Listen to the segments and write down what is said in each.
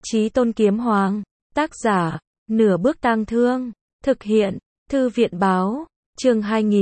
Chí Tôn Kiếm Hoàng, tác giả, Nửa Bước Tang Thương, thực hiện, Thư viện báo, chương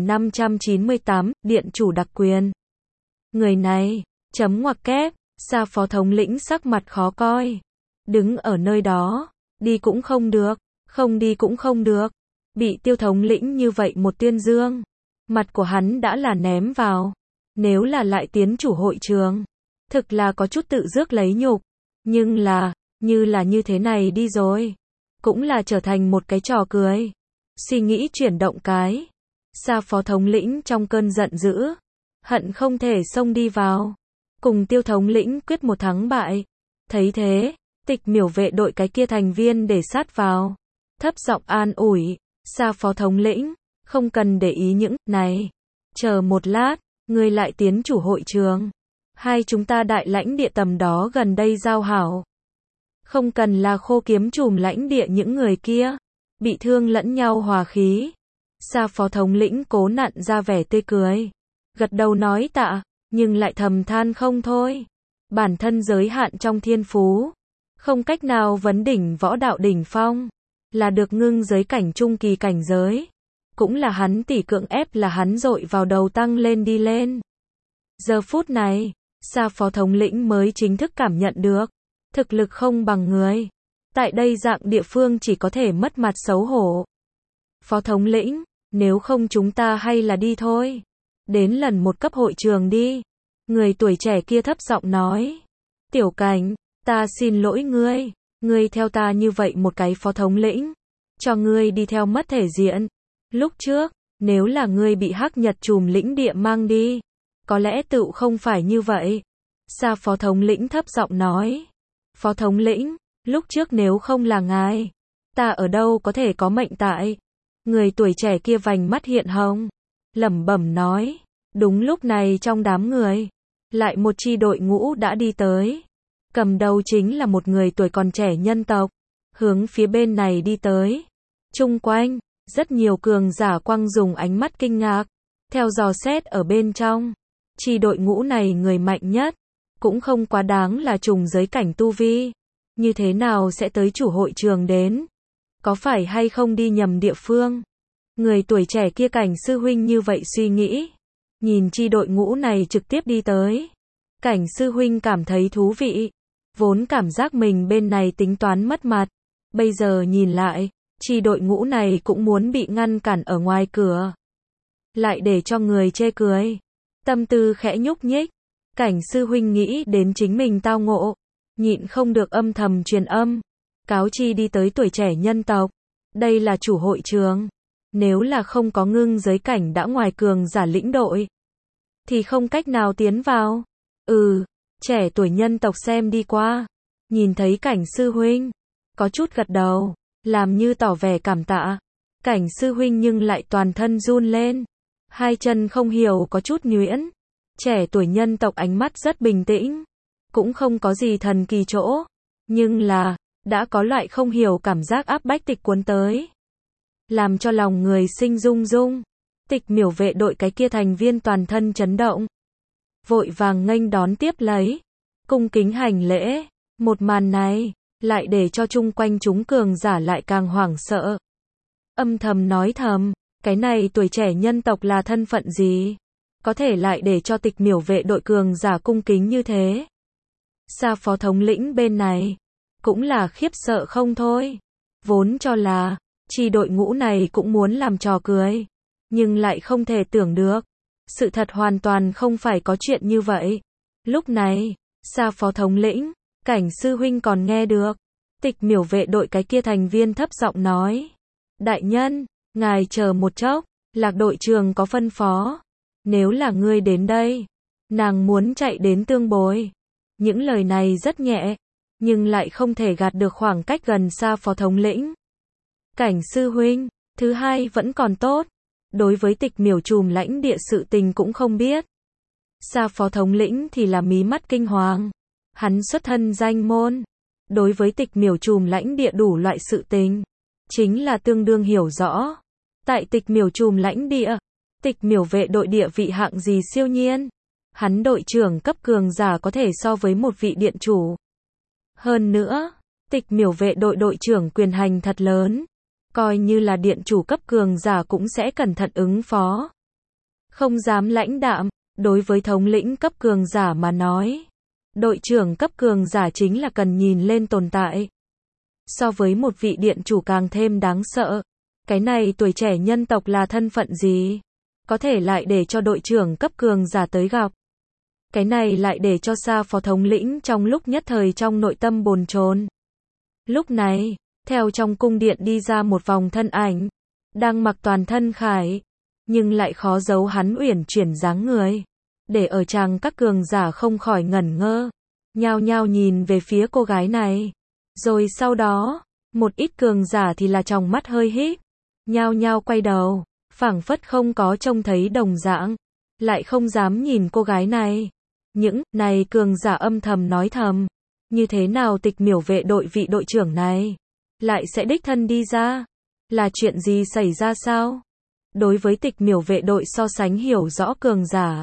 2598, Điện chủ đặc quyền. Người này, chấm ngoặc kép, Sa Phó thống lĩnh sắc mặt khó coi. Đứng ở nơi đó, đi cũng không được, không đi cũng không được. Bị Tiêu thống lĩnh như vậy một tuyên dương, mặt của hắn đã là ném vào. Nếu là lại tiến chủ hội trường, thực là có chút tự rước lấy nhục. Nhưng là, như thế này đi rồi, cũng là trở thành một cái trò cười. Suy nghĩ chuyển động cái, Sa Phó thống lĩnh trong cơn giận dữ, hận không thể xông đi vào, cùng Tiêu thống lĩnh quyết một thắng bại. Thấy thế, Tịch Miểu vệ đội cái kia thành viên để sát vào, thấp giọng an ủi, Sa Phó thống lĩnh, không cần để ý những này. Chờ một lát, ngươi lại tiến chủ hội trường. Hai chúng ta đại lãnh địa tầm đó gần đây giao hảo. Không cần là khô kiếm trùm lãnh địa những người kia, bị thương lẫn nhau hòa khí. Sa Phó thống lĩnh cố nặn ra vẻ tươi cười, gật đầu nói tạ, nhưng lại thầm than không thôi. Bản thân giới hạn trong thiên phú, không cách nào vấn đỉnh võ đạo đỉnh phong, là được ngưng giới cảnh trung kỳ cảnh giới. Cũng là hắn tỉ cưỡng ép là hắn dội vào đầu tăng lên đi lên. Giờ phút này, Sa Phó thống lĩnh mới chính thức cảm nhận được, thực lực không bằng người. Tại đây dạng địa phương chỉ có thể mất mặt xấu hổ. Phó thống lĩnh, nếu không chúng ta hay là đi thôi. Đến lần một cấp hội trường đi. Người tuổi trẻ kia thấp giọng nói. Tiểu Cảnh, ta xin lỗi ngươi. Ngươi theo ta như vậy một cái phó thống lĩnh, cho ngươi đi theo mất thể diện. Lúc trước, nếu là ngươi bị Hắc Nhật trùm lĩnh địa mang đi, có lẽ tựu không phải như vậy. Sa Phó thống lĩnh thấp giọng nói. Phó thống lĩnh, lúc trước nếu không là ngài, ta ở đâu có thể có mệnh tại. Người tuổi trẻ kia vành mắt hiện hồng, lẩm bẩm nói. Đúng lúc này trong đám người, lại một chi đội ngũ đã đi tới. Cầm đầu chính là một người tuổi còn trẻ nhân tộc, hướng phía bên này đi tới. Chung quanh, rất nhiều cường giả quăng dùng ánh mắt kinh ngạc, theo dò xét ở bên trong. Chi đội ngũ này người mạnh nhất, cũng không quá đáng là trùng giới cảnh tu vi. Như thế nào sẽ tới chủ hội trường đến? Có phải hay không đi nhầm địa phương? Người tuổi trẻ kia Cảnh sư huynh như vậy suy nghĩ. Nhìn chi đội ngũ này trực tiếp đi tới. Cảnh sư huynh cảm thấy thú vị. Vốn cảm giác mình bên này tính toán mất mặt. Bây giờ nhìn lại, chi đội ngũ này cũng muốn bị ngăn cản ở ngoài cửa. Lại để cho người chê cười. Tâm tư khẽ nhúc nhích. Cảnh sư huynh nghĩ đến chính mình tao ngộ. Nhịn không được âm thầm truyền âm. Cáo chi đi tới tuổi trẻ nhân tộc. Đây là chủ hội trường. Nếu là không có ngưng giới cảnh đã ngoài cường giả lĩnh đội, thì không cách nào tiến vào. Trẻ tuổi nhân tộc xem đi qua. Nhìn thấy Cảnh sư huynh, có chút gật đầu, làm như tỏ vẻ cảm tạ. Cảnh sư huynh nhưng lại toàn thân run lên. Hai chân không hiểu có chút nhuyễn. Trẻ tuổi nhân tộc ánh mắt rất bình tĩnh. Cũng không có gì thần kỳ chỗ. Nhưng là, đã có loại không hiểu cảm giác áp bách tịch cuốn tới. Làm cho lòng người sinh rung rung. Tịch Miểu vệ đội cái kia thành viên toàn thân chấn động. Vội vàng nghênh đón tiếp lấy. Cung kính hành lễ. Một màn này, lại để cho chung quanh chúng cường giả lại càng hoảng sợ. Âm thầm nói thầm, cái này tuổi trẻ nhân tộc là thân phận gì? Có thể lại để cho Tịch Miểu vệ đội cường giả cung kính như thế. Sa Phó thống lĩnh bên này, cũng là khiếp sợ không thôi. Vốn cho là, chi đội ngũ này cũng muốn làm trò cười. Nhưng lại không thể tưởng được. Sự thật hoàn toàn không phải có chuyện như vậy. Lúc này, Sa Phó thống lĩnh, Cảnh sư huynh còn nghe được. Tịch Miểu vệ đội cái kia thành viên thấp giọng nói. Đại nhân, ngài chờ một chốc, Lạc đội trường có phân phó. Nếu là ngươi đến đây, nàng muốn chạy đến tương bồi. Những lời này rất nhẹ, nhưng lại không thể gạt được khoảng cách gần Sa Phó thống lĩnh. Cảnh sư huynh, thứ hai vẫn còn tốt. Đối với Tịch Miểu trùm lãnh địa sự tình cũng không biết. Sa Phó thống lĩnh thì là mí mắt kinh hoàng. Hắn xuất thân danh môn. Đối với Tịch Miểu trùm lãnh địa đủ loại sự tình, chính là tương đương hiểu rõ. Tại Tịch Miểu trùm lãnh địa, Tịch Miểu vệ đội địa vị hạng gì siêu nhiên. Hắn đội trưởng cấp cường giả có thể so với một vị điện chủ. Hơn nữa, Tịch miểu vệ đội đội trưởng quyền hành thật lớn. Coi như là điện chủ cấp cường giả cũng sẽ cẩn thận ứng phó. Không dám lãnh đạm, đối với thống lĩnh cấp cường giả mà nói. Đội trưởng cấp cường giả chính là cần nhìn lên tồn tại. So với một vị điện chủ càng thêm đáng sợ. Cái này tuổi trẻ nhân tộc là thân phận gì? Có thể lại để cho đội trưởng cấp cường giả tới gặp. Cái này lại để cho Sa phó thống lĩnh trong lúc nhất thời trong nội tâm bồn chồn. Lúc này, theo trong cung điện đi ra một vòng thân ảnh, đang mặc toàn thân khải, nhưng lại khó giấu hắn uyển chuyển dáng người. Để ở chàng các cường giả không khỏi ngẩn ngơ, nhao nhao nhìn về phía cô gái này. Rồi sau đó, một ít cường giả thì là tròng mắt hơi híp, nhao nhao quay đầu, phảng phất không có trông thấy đồng dạng, lại không dám nhìn cô gái này. Những này cường giả âm thầm nói thầm, như thế nào tịch miểu vệ đội vị đội trưởng này lại sẽ đích thân đi ra? Là chuyện gì xảy ra sao? Đối với tịch miểu vệ đội so sánh hiểu rõ cường giả,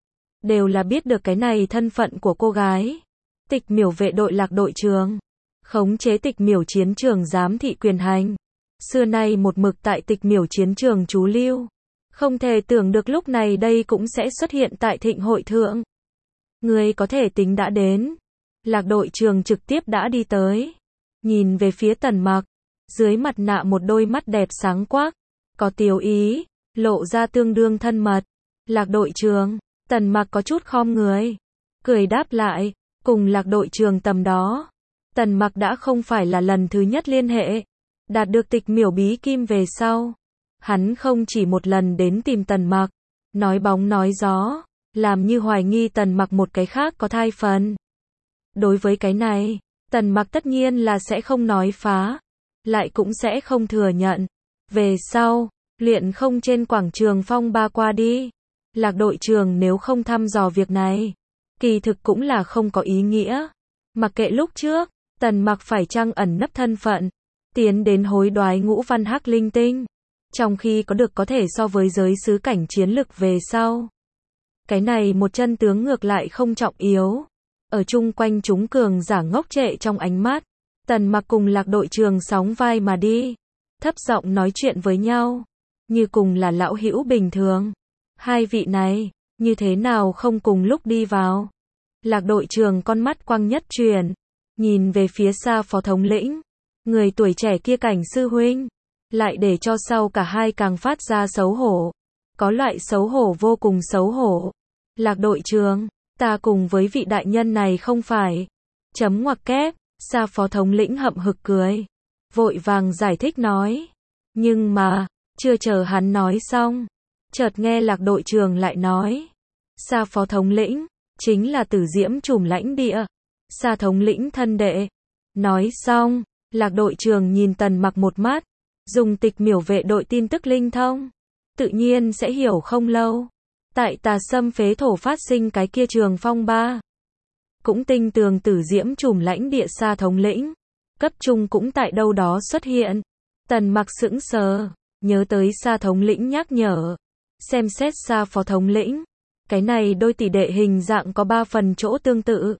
đều là biết được cái này thân phận của cô gái. Tịch miểu vệ đội Lạc đội trường, khống chế tịch miểu chiến trường giám thị quyền hành. Xưa nay một mực tại tịch miểu chiến trường trú lưu. Không thể tưởng được lúc này đây cũng sẽ xuất hiện tại thịnh hội thượng. Người có thể tính đã đến. Lạc đội trường trực tiếp đã đi tới. Nhìn về phía Tần Mặc. Dưới mặt nạ một đôi mắt đẹp sáng quắc. Có tiếu ý. Lộ ra tương đương thân mật. Lạc đội trường. Tần Mặc có chút khom người. Cười đáp lại. Cùng lạc đội trường tầm đó. Tần Mặc đã không phải là lần thứ nhất liên hệ. Đạt được tịch miểu bí kim về sau. Hắn không chỉ một lần đến tìm Tần Mặc. Nói bóng nói gió. Làm như hoài nghi Tần Mặc một cái khác có thai phần. Đối với cái này, Tần Mặc tất nhiên là sẽ không nói phá. Lại cũng sẽ không thừa nhận. Về sau, luyện không trên quảng trường phong ba qua đi. Lạc đội trường nếu không thăm dò việc này, kỳ thực cũng là không có ý nghĩa. Mặc kệ lúc trước, Tần Mặc phải chăng ẩn nấp thân phận, tiến đến hối đoái ngũ văn hắc linh tinh. Trong khi có được có thể so với giới sứ cảnh chiến lực về sau. Cái này một chân tướng ngược lại không trọng yếu. Ở chung quanh chúng cường giả ngốc trệ trong ánh mắt. Tần Mặc cùng lạc đội trường sóng vai mà đi. Thấp giọng nói chuyện với nhau. Như cùng là lão hữu bình thường. Hai vị này, như thế nào không cùng lúc đi vào? Lạc đội trường con mắt quang nhất truyền. Nhìn về phía xa phó thống lĩnh. Người tuổi trẻ kia cảnh sư huynh. Lại để cho sau cả hai càng phát ra xấu hổ. Có loại xấu hổ vô cùng xấu hổ. Lạc đội trường, ta cùng với vị đại nhân này không phải. Chấm ngoặc kép, xa phó thống lĩnh hậm hực cười. Vội vàng giải thích nói. Nhưng mà, chưa chờ hắn nói xong. Chợt nghe lạc đội trường lại nói. Xa phó thống lĩnh, chính là Tử Diễm trùm lãnh địa. Xa thống lĩnh thân đệ. Nói xong, lạc đội trường nhìn Tần Mặc một mắt. Dùng tịch miểu vệ đội tin tức linh thông. Tự nhiên sẽ hiểu không lâu. Tại Tà Sâm phế thổ phát sinh cái kia trường phong ba. Cũng tinh tường Tử Diễm trùm lãnh địa xa thống lĩnh. Cấp trung cũng tại đâu đó xuất hiện. Tần Mặc sững sờ. Nhớ tới xa thống lĩnh nhắc nhở. Xem xét xa phó thống lĩnh. Cái này đôi tỷ đệ hình dạng có 3 phần chỗ tương tự.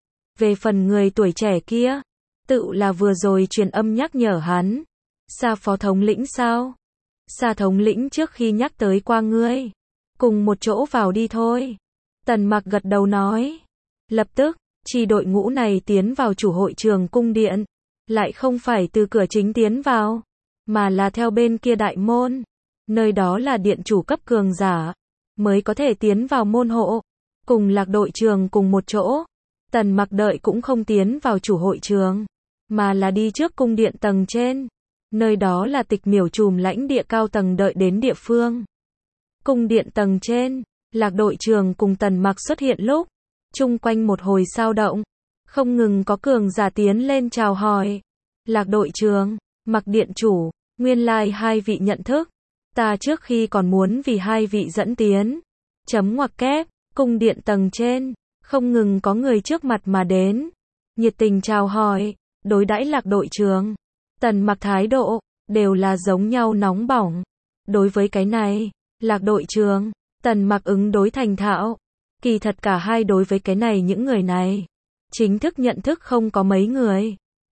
Về phần người tuổi trẻ kia. Tự là vừa rồi truyền âm nhắc nhở hắn. Xa phó thống lĩnh sao? Xa thống lĩnh trước khi nhắc tới qua ngươi. Cùng một chỗ vào đi thôi. Tần Mặc gật đầu nói. Lập tức, chi đội ngũ này tiến vào chủ hội trường cung điện. Lại không phải từ cửa chính tiến vào. Mà là theo bên kia đại môn. Nơi đó là điện chủ cấp cường giả. Mới có thể tiến vào môn hộ. Cùng lạc đội trường cùng một chỗ. Tần Mặc đợi cũng không tiến vào chủ hội trường. Mà là đi trước cung điện tầng trên. Nơi đó là tịch miểu trùm lãnh địa cao tầng đợi đến địa phương. Cung điện tầng trên, lạc đội trường cùng Tần Mặc xuất hiện lúc. Chung quanh một hồi sao động. Không ngừng có cường giả tiến lên chào hỏi. Lạc đội trường, Mặc điện chủ, nguyên lai hai vị nhận thức. Ta trước khi còn muốn vì hai vị dẫn tiến. Chấm ngoặc kép, cung điện tầng trên, không ngừng có người trước mặt mà đến. Nhiệt tình chào hỏi, đối đãi lạc đội trường. Tần Mặc thái độ, đều là giống nhau nóng bỏng. Đối với cái này, lạc đội trường, Tần Mặc ứng đối thành thạo. Kỳ thật cả hai đối với cái này những người này. Chính thức nhận thức không có mấy người.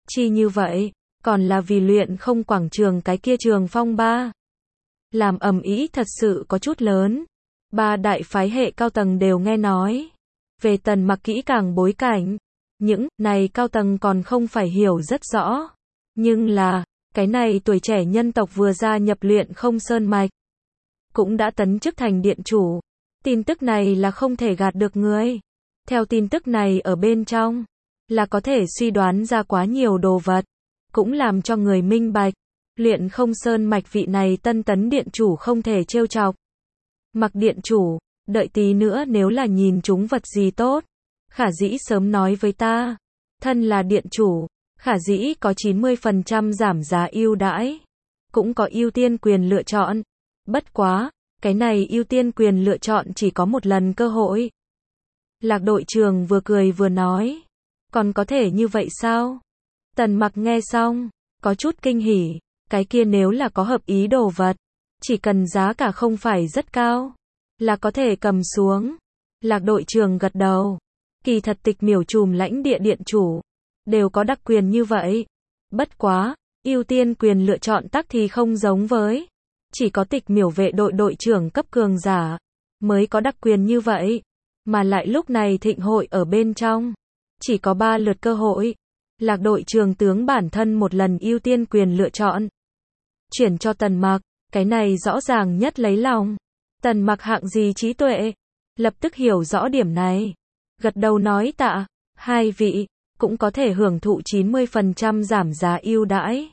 Chi như vậy, còn là vì luyện không quảng trường cái kia trường phong ba. Làm ầm ĩ thật sự có chút lớn. Ba đại phái hệ cao tầng đều nghe nói. Về Tần Mặc kỹ càng bối cảnh. Những này cao tầng còn không phải hiểu rất rõ. Nhưng là, cái này tuổi trẻ nhân tộc vừa gia nhập luyện không sơn mạch. Cũng đã tấn chức thành điện chủ. Tin tức này là không thể gạt được người. Theo tin tức này ở bên trong, là có thể suy đoán ra quá nhiều đồ vật. Cũng làm cho người minh bạch. Luyện không sơn mạch vị này tân tấn điện chủ không thể trêu chọc. Mặc điện chủ, đợi tí nữa nếu là nhìn chúng vật gì tốt. Khả dĩ sớm nói với ta. Thân là điện chủ, khả dĩ có 90% giảm giá ưu đãi. Cũng có ưu tiên quyền lựa chọn. Bất quá, cái này ưu tiên quyền lựa chọn chỉ có một lần cơ hội. Lạc đội trưởng vừa cười vừa nói. Còn có thể như vậy sao? Tần Mặc nghe xong, có chút kinh hỉ. Cái kia nếu là có hợp ý đồ vật, chỉ cần giá cả không phải rất cao, là có thể cầm xuống. Lạc đội trưởng gật đầu. Kỳ thật tịch miểu trùm lãnh địa điện chủ, đều có đặc quyền như vậy. Bất quá, ưu tiên quyền lựa chọn tắc thì không giống với. Chỉ có tịch miểu vệ đội đội trưởng cấp cường giả, mới có đặc quyền như vậy. Mà lại lúc này thịnh hội ở bên trong, chỉ có 3 lượt cơ hội. Lạc đội trưởng tướng bản thân một lần ưu tiên quyền lựa chọn. Chuyển cho Tần Mặc, cái này rõ ràng nhất lấy lòng. Tần Mặc hạng gì trí tuệ, lập tức hiểu rõ điểm này. Gật đầu nói tạ, hai vị, cũng có thể hưởng thụ 90% giảm giá ưu đãi.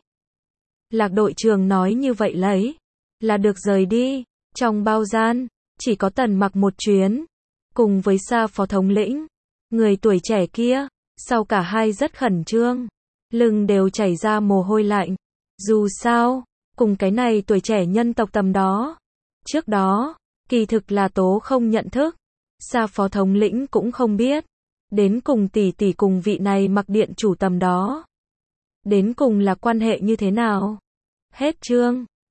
Lạc đội trưởng nói như vậy lấy, là được rời đi. Trong bao gian, chỉ có Tần Mặc một chuyến, cùng với Sa phó thống lĩnh. Người tuổi trẻ kia, sau cả hai rất khẩn trương, lưng đều chảy ra mồ hôi lạnh. Dù sao, cùng cái này tuổi trẻ nhân tộc tầm đó. Trước đó, kỳ thực là tố không nhận thức. Sa phó thống lĩnh cũng không biết. Đến cùng tỷ tỷ cùng vị này Mặc điện chủ tầm đó. Đến cùng là quan hệ như thế nào? Hết chương.